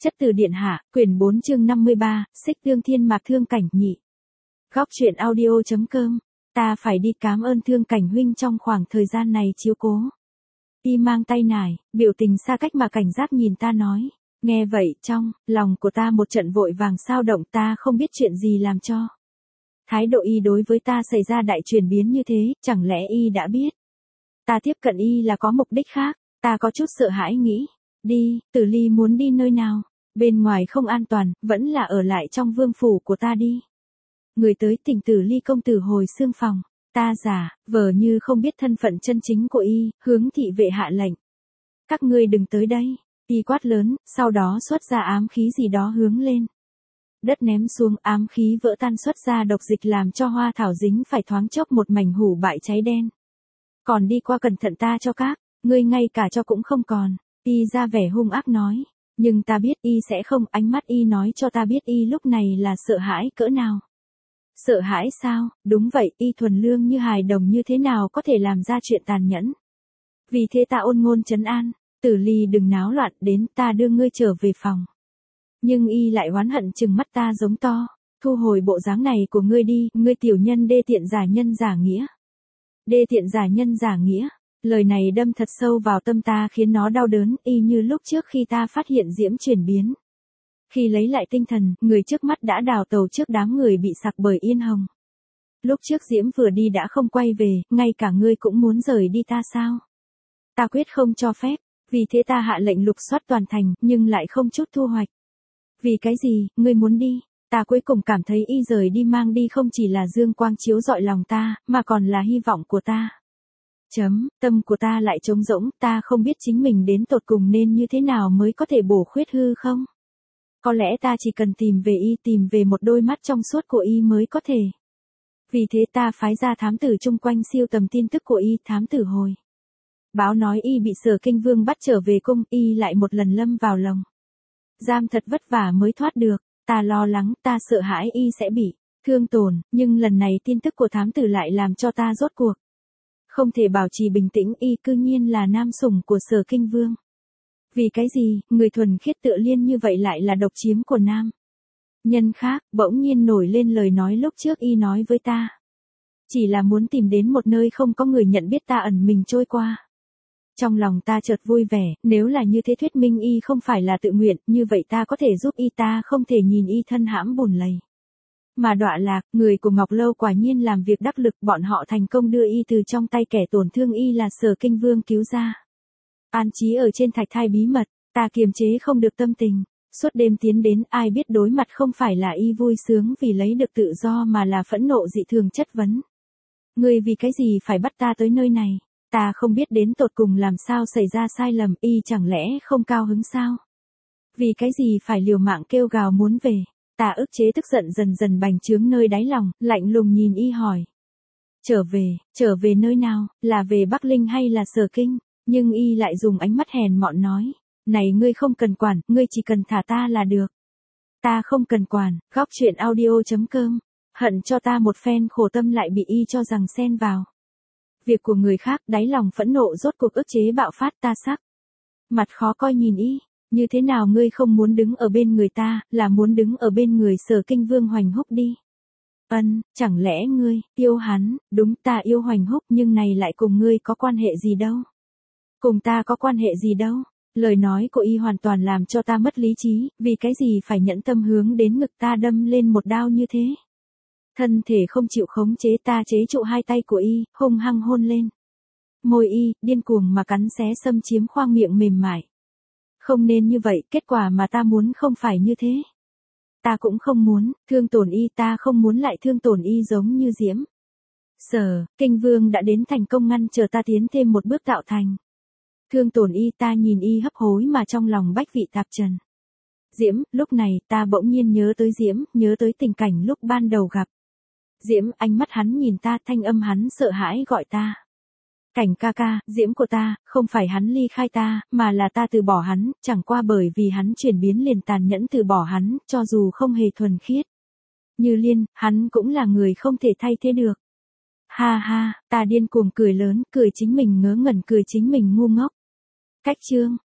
Chất từ điện hạ, quyển 4 chương 53, xích tương thiên mạc Thương Cảnh nhị. Góc truyện audio.com. Ta phải đi cảm ơn Thương Cảnh huynh trong khoảng thời gian này chiếu cố. Y mang tay nải, biểu tình xa cách mà cảnh giác nhìn ta nói. Nghe vậy trong lòng của ta một trận vội vàng sao động, ta không biết chuyện gì làm cho thái độ Y đối với ta xảy ra đại chuyển biến như thế, chẳng lẽ Y đã biết ta tiếp cận Y là có mục đích khác. Ta có chút sợ hãi nghĩ, đi, Tử Ly muốn đi nơi nào? Bên ngoài không an toàn, vẫn là ở lại trong vương phủ của ta đi. Người tới Tỉnh Tử Ly công tử hồi xương phòng, ta giả vờ như không biết thân phận chân chính của Y, hướng thị vệ hạ lệnh. Các ngươi đừng tới đây. Y quát lớn, sau đó xuất ra ám khí gì đó hướng lên đất ném xuống, ám khí vỡ tan xuất ra độc dịch làm cho hoa thảo dính phải, thoáng chốc một mảnh hủ bại cháy đen. Còn đi qua cẩn thận ta cho các ngươi ngay cả cho cũng không còn. Y ra vẻ hung ác nói, nhưng ta biết Y sẽ không, ánh mắt Y nói cho ta biết Y lúc này là sợ hãi cỡ nào. Sợ hãi sao? Đúng vậy, Y thuần lương như hài đồng như thế nào có thể làm ra chuyện tàn nhẫn. Vì thế ta ôn ngôn trấn an, Tử Ly đừng náo loạn, đến ta đưa ngươi trở về phòng. Nhưng Y lại oán hận trừng mắt ta giống to, thu hồi bộ dáng này của ngươi đi, ngươi tiểu nhân đê tiện giả nhân giả nghĩa. Đê tiện giả nhân giả nghĩa. Lời này đâm thật sâu vào tâm ta khiến nó đau đớn, y như lúc trước khi ta phát hiện Diễm chuyển biến. Khi lấy lại tinh thần, người trước mắt đã đào tàu trước đám người bị sặc bởi Yên Hồng. Lúc trước Diễm vừa đi đã không quay về, ngay cả ngươi cũng muốn rời đi ta sao? Ta quyết không cho phép, vì thế ta hạ lệnh lục soát toàn thành, nhưng lại không chút thu hoạch. Vì cái gì, ngươi muốn đi? Ta cuối cùng cảm thấy Y rời đi mang đi không chỉ là dương quang chiếu rọi lòng ta, mà còn là hy vọng của ta. Tâm của ta lại trống rỗng, ta không biết chính mình đến tột cùng nên như thế nào mới có thể bổ khuyết hư không? Có lẽ ta chỉ cần tìm về Y, tìm về một đôi mắt trong suốt của Y mới có thể. Vì thế ta phái ra thám tử chung quanh siêu tầm tin tức của Y, thám tử hồi báo nói Y bị Sở Kinh Vương bắt trở về cung, Y lại một lần lâm vào lồng giam thật vất vả mới thoát được. Ta lo lắng, ta sợ hãi Y sẽ bị thương tổn, nhưng lần này tin tức của thám tử lại làm cho ta rốt cuộc không thể bảo trì bình tĩnh. Y cư nhiên là nam sủng của Sở Kinh Vương. Vì cái gì, người thuần khiết tựa Liên như vậy lại là độc chiếm của nam nhân khác? Bỗng nhiên nổi lên lời nói lúc trước Y nói với ta. Chỉ là muốn tìm đến một nơi không có người nhận biết ta ẩn mình trôi qua. Trong lòng ta chợt vui vẻ, nếu là như thế thuyết minh Y không phải là tự nguyện, như vậy ta có thể giúp Y, ta không thể nhìn Y thân hãm bùn lầy mà đọa lạc. Người của Ngọc Lâu quả nhiên làm việc đắc lực, bọn họ thành công đưa Y từ trong tay kẻ tổn thương Y là Sở Kinh Vương cứu ra. An trí ở trên thạch thai bí mật, ta kiềm chế không được tâm tình. Suốt đêm tiến đến, ai biết đối mặt không phải là Y vui sướng vì lấy được tự do mà là phẫn nộ dị thường chất vấn. Ngươi vì cái gì phải bắt ta tới nơi này? Ta không biết đến tột cùng làm sao xảy ra sai lầm, Y chẳng lẽ không cao hứng sao? Vì cái gì phải liều mạng kêu gào muốn về? Ta ức chế tức giận dần dần bành trướng nơi đáy lòng, lạnh lùng nhìn Y hỏi. Trở về nơi nào, là về Bắc Linh hay là Sở Kinh? Nhưng Y lại dùng ánh mắt hèn mọn nói. Này ngươi không cần quản, ngươi chỉ cần thả ta là được. Ta không cần quản. Góc truyện audio.com. Hận cho ta một phen khổ tâm lại bị Y cho rằng xen vào việc của người khác, đáy lòng phẫn nộ rốt cuộc ức chế bạo phát. Ta sắc mặt khó coi nhìn Y. Như thế nào ngươi không muốn đứng ở bên người ta, là muốn đứng ở bên người Sở Kinh Vương Hoành Húc đi? Chẳng lẽ ngươi yêu hắn? Đúng, ta yêu Hoành Húc, nhưng này lại cùng ngươi có quan hệ gì đâu? Cùng ta có quan hệ gì đâu? Lời nói của Y hoàn toàn làm cho ta mất lý trí, vì cái gì phải nhẫn tâm hướng đến ngực ta đâm lên một đao như thế? Thân thể không chịu khống chế, ta chế trụ hai tay của Y, hung hăng hôn lên môi Y, điên cuồng mà cắn xé xâm chiếm khoang miệng mềm mại. Không nên như vậy, kết quả mà ta muốn không phải như thế. Ta cũng không muốn thương tổn Y, ta không muốn lại thương tổn Y giống như Diễm. Sở Kinh Vương đã đến thành công ngăn chờ ta tiến thêm một bước tạo thành thương tổn Y. Ta nhìn Y hấp hối mà trong lòng bách vị tạp trần. Diễm, lúc này ta bỗng nhiên nhớ tới Diễm, nhớ tới tình cảnh lúc ban đầu gặp Diễm, ánh mắt hắn nhìn ta, thanh âm hắn sợ hãi gọi ta. Cảnh ca ca, Diễm của ta, không phải hắn ly khai ta, mà là ta từ bỏ hắn, chẳng qua bởi vì hắn chuyển biến liền tàn nhẫn từ bỏ hắn, cho dù không hề thuần khiết như Liên, hắn cũng là người không thể thay thế được. Ha ha, ta điên cuồng cười lớn, cười chính mình ngớ ngẩn, cười chính mình ngu ngốc. Cách chương